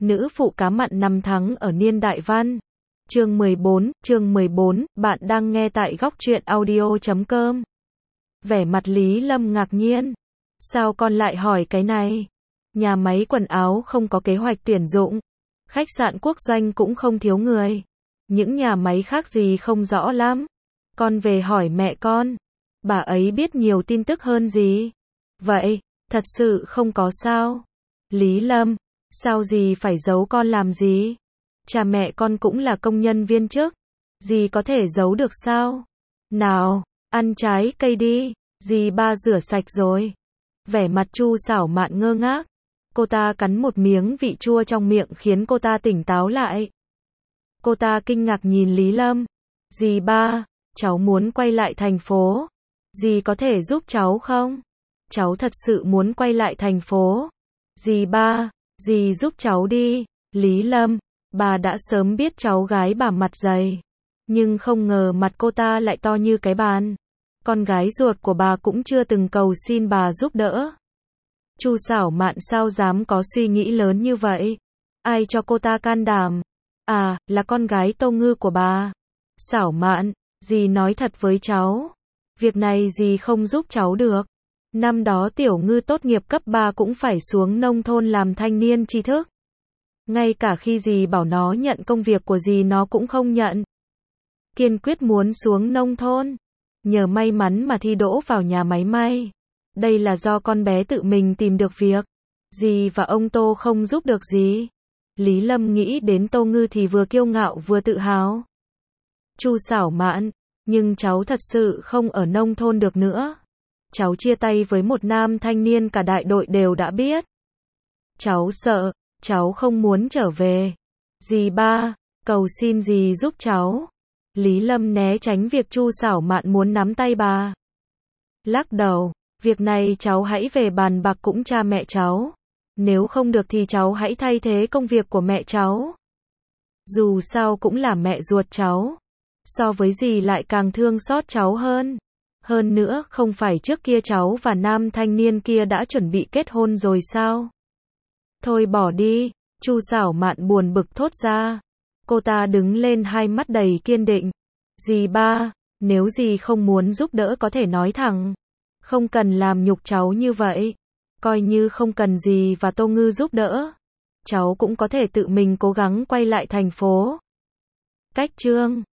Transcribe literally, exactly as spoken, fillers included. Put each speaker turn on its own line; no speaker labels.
Nữ phụ cá mặn năm tháng ở niên đại văn. Chương mười bốn, chương mười bốn, bạn đang nghe tại góc truyện audio chấm com. Vẻ mặt Lý Lâm ngạc nhiên. Sao con lại hỏi cái này? Nhà máy quần áo không có kế hoạch tuyển dụng. Khách sạn quốc doanh cũng không thiếu người. Những nhà máy khác gì không rõ lắm. Con về hỏi mẹ con. Bà ấy biết nhiều tin tức hơn gì. Vậy, thật sự không có sao. Lý Lâm, sao dì phải giấu con làm gì? Cha mẹ con cũng là công nhân viên chức. Dì có thể giấu được sao? Nào, ăn trái cây đi. Dì ba rửa sạch rồi. Vẻ mặt Chu Sảo Mạn ngơ ngác. Cô ta cắn một miếng vị chua trong miệng khiến cô ta tỉnh táo lại. Cô ta kinh ngạc nhìn Lý Lâm. Dì ba, cháu muốn quay lại thành phố. Dì có thể giúp cháu không? Cháu thật sự muốn quay lại thành phố. Dì ba, dì giúp cháu đi. Lý Lâm, bà đã sớm biết cháu gái bà mặt dày. Nhưng không ngờ mặt cô ta lại to như cái bàn. Con gái ruột của bà cũng chưa từng cầu xin bà giúp đỡ. Chu Sảo Mạn sao dám có suy nghĩ lớn như vậy? Ai cho cô ta can đảm? À, là con gái Tô Ngư của bà. Sảo Mạn, dì nói thật với cháu. Việc này dì không giúp cháu được. Năm đó Tiểu Ngư tốt nghiệp cấp ba cũng phải xuống nông thôn làm thanh niên tri thức. Ngay cả khi dì bảo nó nhận công việc của dì nó cũng không nhận. Kiên quyết muốn xuống nông thôn. Nhờ may mắn mà thi đỗ vào nhà máy may. Đây là do con bé tự mình tìm được việc. Dì và ông Tô không giúp được gì. Lý Lâm nghĩ đến Tô Ngư thì vừa kiêu ngạo vừa tự hào. Chu Sảo Mạn, nhưng cháu thật sự không ở nông thôn được nữa. Cháu chia tay với một nam thanh niên cả đại đội đều đã biết. Cháu sợ, cháu không muốn trở về. Dì ba, cầu xin dì giúp cháu. Lý Lâm né tránh việc Chu Sảo Mạn muốn nắm tay bà. Lắc đầu, việc này cháu hãy về bàn bạc cũng cha mẹ cháu. Nếu không được thì cháu hãy thay thế công việc của mẹ cháu. Dù sao cũng là mẹ ruột cháu. So với dì lại càng thương xót cháu hơn. Hơn nữa, không phải trước kia cháu và nam thanh niên kia đã chuẩn bị kết hôn rồi sao? Thôi bỏ đi, Chu Sảo Mạn buồn bực thốt ra. Cô ta đứng lên hai mắt đầy kiên định. Dì ba, nếu dì không muốn giúp đỡ có thể nói thẳng. Không cần làm nhục cháu như vậy. Coi như không cần dì và Tô Ngư giúp đỡ. Cháu cũng có thể tự mình cố gắng quay lại thành phố. Cách chương